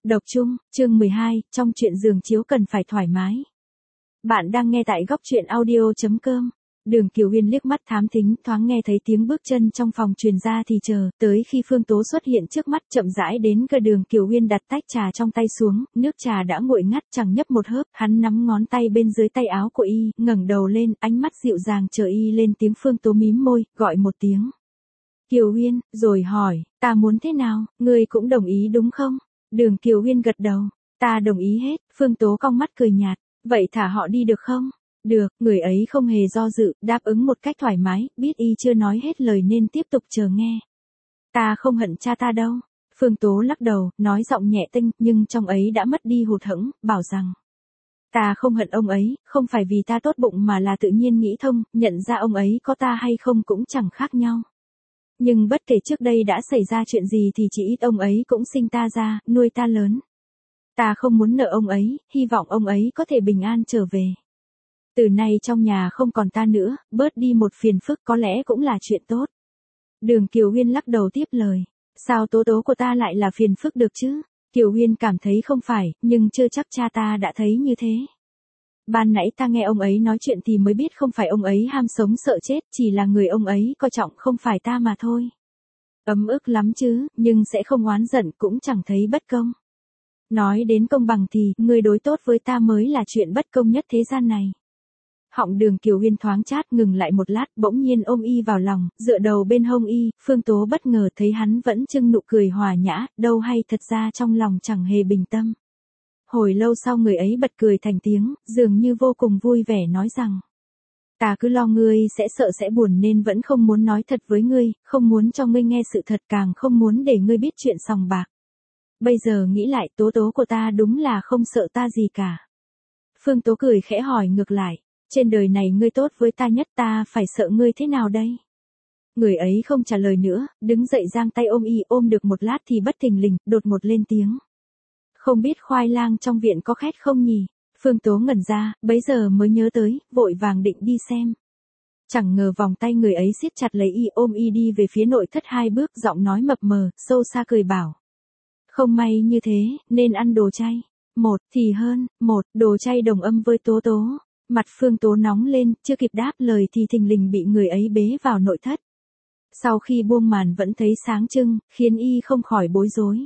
Độc chung, chương 12, trong chuyện giường chiếu cần phải thoải mái. Bạn đang nghe tại góc truyện audio.com. Đường Kiều Huyên liếc mắt thám thính, thoáng nghe thấy tiếng bước chân trong phòng truyền ra thì chờ, tới khi Phương Tố xuất hiện trước mắt chậm rãi đến gần Đường Kiều Huyên đặt tách trà trong tay xuống, nước trà đã nguội ngắt chẳng nhấp một hớp, hắn nắm ngón tay bên dưới tay áo của y, ngẩng đầu lên, ánh mắt dịu dàng chờ y lên tiếng. Phương Tố mím môi, gọi một tiếng. Kiều Huyên, rồi hỏi, ta muốn thế nào, ngươi cũng đồng ý đúng không? Đường Kiều Huyên gật đầu, ta đồng ý hết. Phương Tố cong mắt cười nhạt, vậy thả họ đi được không? Được, người ấy không hề do dự, đáp ứng một cách thoải mái, biết y chưa nói hết lời nên tiếp tục chờ nghe. Ta không hận cha ta đâu. Phương Tố lắc đầu, nói giọng nhẹ tênh, nhưng trong ấy đã mất đi hụt hẫng, bảo rằng. Ta không hận ông ấy, không phải vì ta tốt bụng mà là tự nhiên nghĩ thông, nhận ra ông ấy có ta hay không cũng chẳng khác nhau. Nhưng bất kể trước đây đã xảy ra chuyện gì thì chỉ ít ông ấy cũng sinh ta ra, nuôi ta lớn. Ta không muốn nợ ông ấy, hy vọng ông ấy có thể bình an trở về. Từ nay trong nhà không còn ta nữa, bớt đi một phiền phức có lẽ cũng là chuyện tốt. Đường Kiều Huyên lắc đầu tiếp lời. Sao Tố Tố của ta lại là phiền phức được chứ? Kiều Huyên cảm thấy không phải, nhưng chưa chắc cha ta đã thấy như thế. Ban nãy ta nghe ông ấy nói chuyện thì mới biết không phải ông ấy ham sống sợ chết, chỉ là người ông ấy coi trọng không phải ta mà thôi. Ấm ức lắm chứ, nhưng sẽ không oán giận cũng chẳng thấy bất công. Nói đến công bằng thì, người đối tốt với ta mới là chuyện bất công nhất thế gian này. Họng Đường Kiều Huyên thoáng chát, ngừng lại một lát, bỗng nhiên ôm y vào lòng, dựa đầu bên hông y. Phương Tố bất ngờ thấy hắn vẫn trưng nụ cười hòa nhã, đâu hay thật ra trong lòng chẳng hề bình tâm. Hồi lâu sau người ấy bật cười thành tiếng, dường như vô cùng vui vẻ nói rằng. Ta cứ lo ngươi sẽ sợ sẽ buồn nên vẫn không muốn nói thật với ngươi, không muốn cho ngươi nghe sự thật, càng không muốn để ngươi biết chuyện sòng bạc. Bây giờ nghĩ lại, Tố Tố của ta đúng là không sợ ta gì cả. Phương Tố cười khẽ hỏi ngược lại, trên đời này ngươi tốt với ta nhất, ta phải sợ ngươi thế nào đây? Người ấy không trả lời nữa, đứng dậy giang tay ôm y, ôm được một lát thì bất thình lình, đột ngột lên tiếng. Không biết khoai lang trong viện có khét không nhỉ? Phương Tố ngẩn ra, bấy giờ mới nhớ tới, vội vàng định đi xem. Chẳng ngờ vòng tay người ấy siết chặt lấy y, ôm y đi về phía nội thất 2 bước, giọng nói mập mờ, sâu xa cười bảo. Không may như thế, nên ăn đồ chay. Một thì hơn, đồ chay đồng âm với Tố Tố. Mặt Phương Tố nóng lên, chưa kịp đáp lời thì thình lình bị người ấy bế vào nội thất. Sau khi buông màn vẫn thấy sáng trưng, khiến y không khỏi bối rối.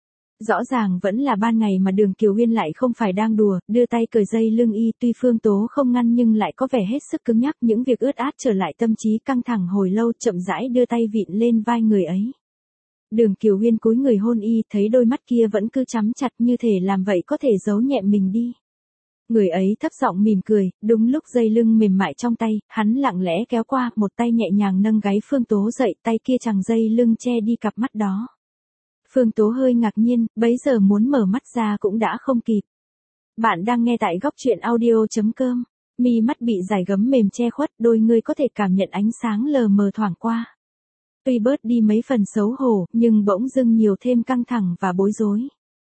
Rõ ràng vẫn là ban ngày mà Đường Kiều Huyên lại không phải đang đùa, đưa tay cởi dây lưng y, tuy Phương Tố không ngăn nhưng lại có vẻ hết sức cứng nhắc, những việc ướt át trở lại tâm trí căng thẳng hồi lâu, chậm rãi đưa tay vịn lên vai người ấy. Đường Kiều Huyên cúi người hôn y, thấy đôi mắt kia vẫn cứ chắm chặt, như thể làm vậy có thể giấu nhẹm mình đi. Người ấy thấp giọng mỉm cười, đúng lúc dây lưng mềm mại trong tay, hắn lặng lẽ kéo qua, một tay nhẹ nhàng nâng gáy Phương Tố dậy, tay kia chằng dây lưng che đi cặp mắt đó. Phương Tố hơi ngạc nhiên, bấy giờ muốn mở mắt ra cũng đã không kịp. Bạn đang nghe tại góc truyện audio.com. Mi mắt bị dải gấm mềm che khuất, đôi ngươi có thể cảm nhận ánh sáng lờ mờ thoảng qua. Tuy bớt đi mấy phần xấu hổ, nhưng bỗng dưng nhiều thêm căng thẳng và bối rối.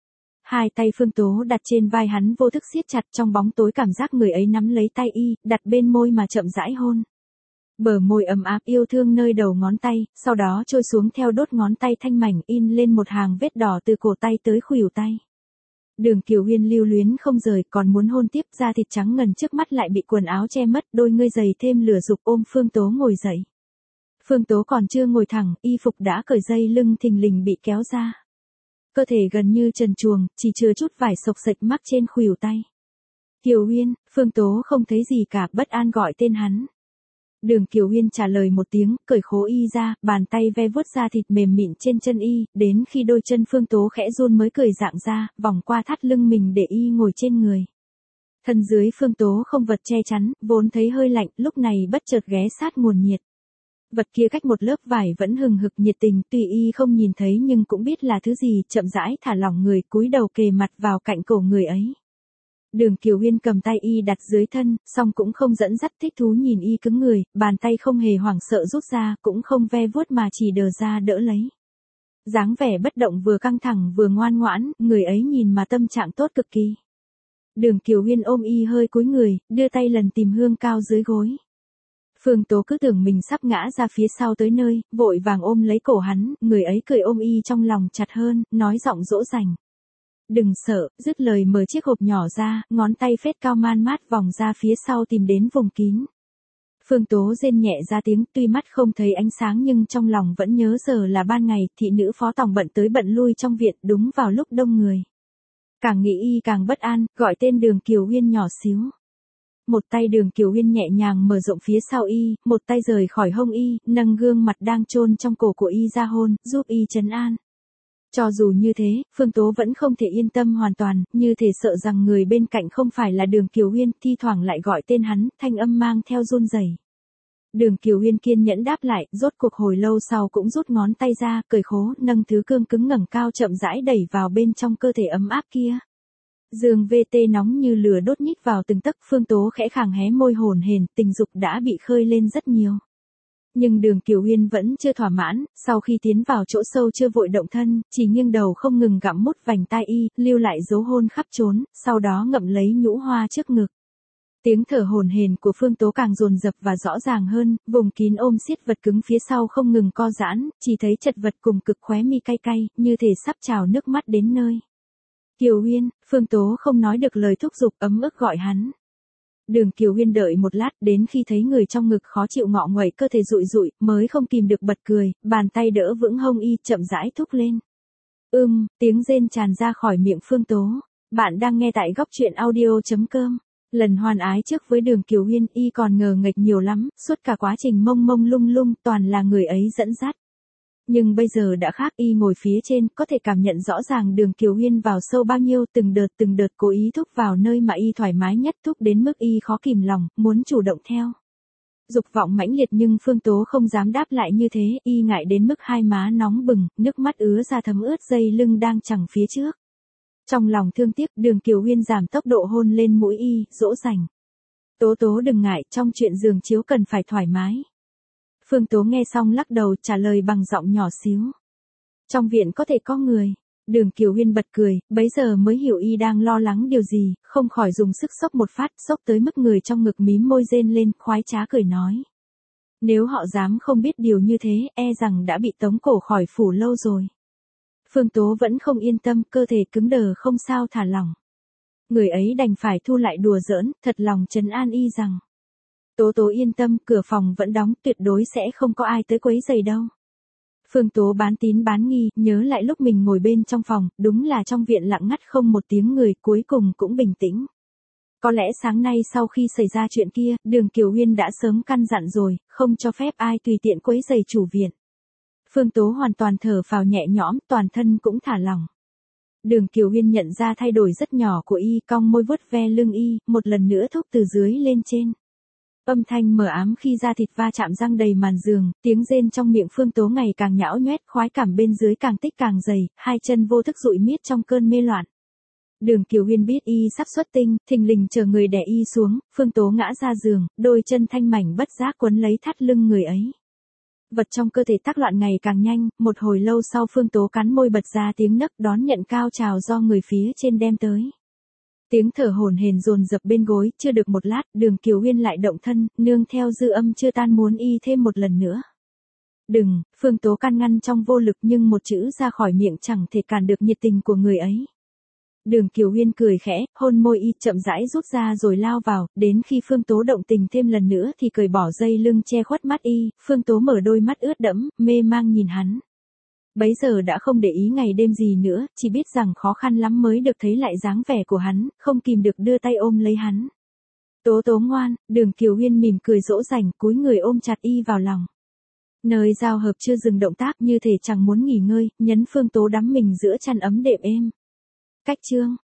Hai tay Phương Tố đặt trên vai hắn vô thức siết chặt, trong bóng tối cảm giác người ấy nắm lấy tay y, đặt bên môi mà chậm rãi hôn. Bờ môi ấm áp yêu thương nơi đầu ngón tay, sau đó trôi xuống theo đốt ngón tay thanh mảnh, in lên một hàng vết đỏ từ cổ tay tới khuỷu tay. Đường Kiều Huyên lưu luyến không rời, còn muốn hôn tiếp, da thịt trắng ngần trước mắt lại bị quần áo che mất, đôi ngươi dày thêm lửa dục ôm Phương Tố ngồi dậy. Phương Tố còn chưa ngồi thẳng, y phục đã cởi dây lưng thình lình bị kéo ra. Cơ thể gần như trần truồng, chỉ chừa chút vải xộc xệch mắc trên khuỷu tay. Kiều Huyên, Phương Tố không thấy gì cả, bất an gọi tên hắn. Đường Kiều Huyên trả lời một tiếng, cởi khố y ra, bàn tay ve vuốt da thịt mềm mịn trên chân y, đến khi đôi chân Phương Tố khẽ run mới cởi dạng ra, vòng qua thắt lưng mình để y ngồi trên người. Thân dưới Phương Tố không vật che chắn, vốn thấy hơi lạnh, lúc này bất chợt ghé sát nguồn nhiệt. Vật kia cách một lớp vải vẫn hừng hực nhiệt tình, tuy y không nhìn thấy nhưng cũng biết là thứ gì, chậm rãi thả lỏng người, cúi đầu kề mặt vào cạnh cổ người ấy. Đường Kiều Huyên cầm tay y đặt dưới thân, song cũng không dẫn dắt, thích thú nhìn y cứng người, bàn tay không hề hoảng sợ rút ra, cũng không ve vuốt mà chỉ đờ ra đỡ lấy. Dáng vẻ bất động vừa căng thẳng vừa ngoan ngoãn, người ấy nhìn mà tâm trạng tốt cực kỳ. Đường Kiều Huyên ôm y hơi cúi người, đưa tay lần tìm hương cao dưới gối. Phương Tố cứ tưởng mình sắp ngã ra phía sau tới nơi, vội vàng ôm lấy cổ hắn, người ấy cười ôm y trong lòng chặt hơn, nói giọng dỗ dành. Đừng sợ, dứt lời mở chiếc hộp nhỏ ra, ngón tay phết cao man mát vòng ra phía sau tìm đến vùng kín. Phương Tố rên nhẹ ra tiếng, tuy mắt không thấy ánh sáng nhưng trong lòng vẫn nhớ giờ là ban ngày, thị nữ phó tòng bận tới bận lui trong viện đúng vào lúc đông người. Càng nghĩ y càng bất an, gọi tên Đường Kiều Huyên nhỏ xíu. Một tay Đường Kiều Huyên nhẹ nhàng mở rộng phía sau y, một tay rời khỏi hông y, nâng gương mặt đang chôn trong cổ của y ra hôn, giúp y trấn an. Cho dù như thế, Phương Tố vẫn không thể yên tâm hoàn toàn, như thể sợ rằng người bên cạnh không phải là Đường Kiều Huyên, thi thoảng lại gọi tên hắn, thanh âm mang theo run rẩy. Đường Kiều Huyên kiên nhẫn đáp lại, rốt cuộc hồi lâu sau cũng rút ngón tay ra, cởi khố, nâng thứ cương cứng ngẩng cao chậm rãi đẩy vào bên trong cơ thể ấm áp kia. Giường VT nóng như lửa đốt nhích vào từng tấc, Phương Tố khẽ khàng hé môi hồn hển, tình dục đã bị khơi lên rất nhiều. Nhưng Đường Kiều Huyên vẫn chưa thỏa mãn, sau khi tiến vào chỗ sâu chưa vội động thân, chỉ nghiêng đầu không ngừng gặm mút vành tai y, lưu lại dấu hôn khắp trốn, sau đó ngậm lấy nhũ hoa trước ngực. Tiếng thở hổn hển của Phương Tố càng dồn dập và rõ ràng hơn, vùng kín ôm siết vật cứng phía sau không ngừng co giãn, chỉ thấy chật vật cùng cực khóe mi cay cay, như thể sắp trào nước mắt đến nơi. Kiều Huyên, Phương Tố không nói được lời thúc giục, ấm ức gọi hắn. Đường Kiều Huyên đợi một lát, đến khi thấy người trong ngực khó chịu ngọ nguậy cơ thể rụi rụi, mới không kìm được bật cười, bàn tay đỡ vững hông y, chậm rãi thúc lên. Tiếng rên tràn ra khỏi miệng Phương Tố. Bạn đang nghe tại góc truyện audio.com. Lần hoan ái trước với Đường Kiều Huyên, y còn ngờ nghệch nhiều lắm, suốt cả quá trình mông mông lung lung, toàn là người ấy dẫn dắt. Nhưng bây giờ đã khác, y ngồi phía trên, có thể cảm nhận rõ ràng Đường Kiều Huyên vào sâu bao nhiêu, từng đợt cố ý thúc vào nơi mà y thoải mái nhất, thúc đến mức y khó kìm lòng, muốn chủ động theo. Dục vọng mãnh liệt nhưng Phương Tố không dám đáp lại như thế, y ngại đến mức hai má nóng bừng, nước mắt ứa ra thấm ướt dây lưng đang chằng phía trước. Trong lòng thương tiếc, Đường Kiều Huyên giảm tốc độ hôn lên mũi y, dỗ dành. Tố đừng ngại, trong chuyện giường chiếu cần phải thoải mái. Phương Tố nghe xong lắc đầu, trả lời bằng giọng nhỏ xíu. Trong viện có thể có người. Đường Kiều Huyên bật cười, bấy giờ mới hiểu y đang lo lắng điều gì, không khỏi dùng sức xốc một phát, xốc tới mức người trong ngực mím môi rên lên, khoái trá cười nói. Nếu họ dám không biết điều như thế, e rằng đã bị tống cổ khỏi phủ lâu rồi. Phương Tố vẫn không yên tâm, cơ thể cứng đờ không sao thả lỏng. Người ấy đành phải thu lại đùa giỡn, thật lòng trấn an y rằng. Tố yên tâm, cửa phòng vẫn đóng, tuyệt đối sẽ không có ai tới quấy rầy đâu. Phương Tố bán tín bán nghi, nhớ lại lúc mình ngồi bên trong phòng, đúng là trong viện lặng ngắt không một tiếng người, cuối cùng cũng bình tĩnh. Có lẽ sáng nay sau khi xảy ra chuyện kia, Đường Kiều Huyên đã sớm căn dặn rồi, không cho phép ai tùy tiện quấy rầy chủ viện. Phương Tố hoàn toàn thở phào nhẹ nhõm, toàn thân cũng thả lỏng. Đường Kiều Huyên nhận ra thay đổi rất nhỏ của y, cong môi vuốt ve lưng y, một lần nữa thúc từ dưới lên trên. Âm thanh mờ ám khi da thịt va chạm răng đầy màn giường, tiếng rên trong miệng Phương Tố ngày càng nhão nhoét, khoái cảm bên dưới càng tích càng dày, hai chân vô thức dụi miết trong cơn mê loạn. Đường Kiều Huyên biết y sắp xuất tinh, thình lình chờ người đè y xuống, Phương Tố ngã ra giường, đôi chân thanh mảnh bất giác quấn lấy thắt lưng người ấy. Vật trong cơ thể tác loạn ngày càng nhanh, một hồi lâu sau Phương Tố cắn môi bật ra tiếng nấc đón nhận cao trào do người phía trên đem tới. Tiếng thở hổn hển dồn dập bên gối, chưa được một lát, Đường Kiều Huyên lại động thân, nương theo dư âm chưa tan muốn y thêm một lần nữa. Đừng, Phương Tố can ngăn trong vô lực nhưng một chữ ra khỏi miệng chẳng thể cản được nhiệt tình của người ấy. Đường Kiều Huyên cười khẽ, hôn môi y chậm rãi rút ra rồi lao vào, đến khi Phương Tố động tình thêm lần nữa thì cởi bỏ dây lưng che khuất mắt y, Phương Tố mở đôi mắt ướt đẫm, mê mang nhìn hắn. Bấy giờ đã không để ý ngày đêm gì nữa, chỉ biết rằng khó khăn lắm mới được thấy lại dáng vẻ của hắn, không kìm được đưa tay ôm lấy hắn. Tố ngoan, Đường Kiều Huyên mỉm cười dỗ dành, cúi người ôm chặt y vào lòng. Nơi giao hợp chưa dừng động tác như thể chẳng muốn nghỉ ngơi, nhấn Phương Tố đắm mình giữa chăn ấm đệm êm. Cách chương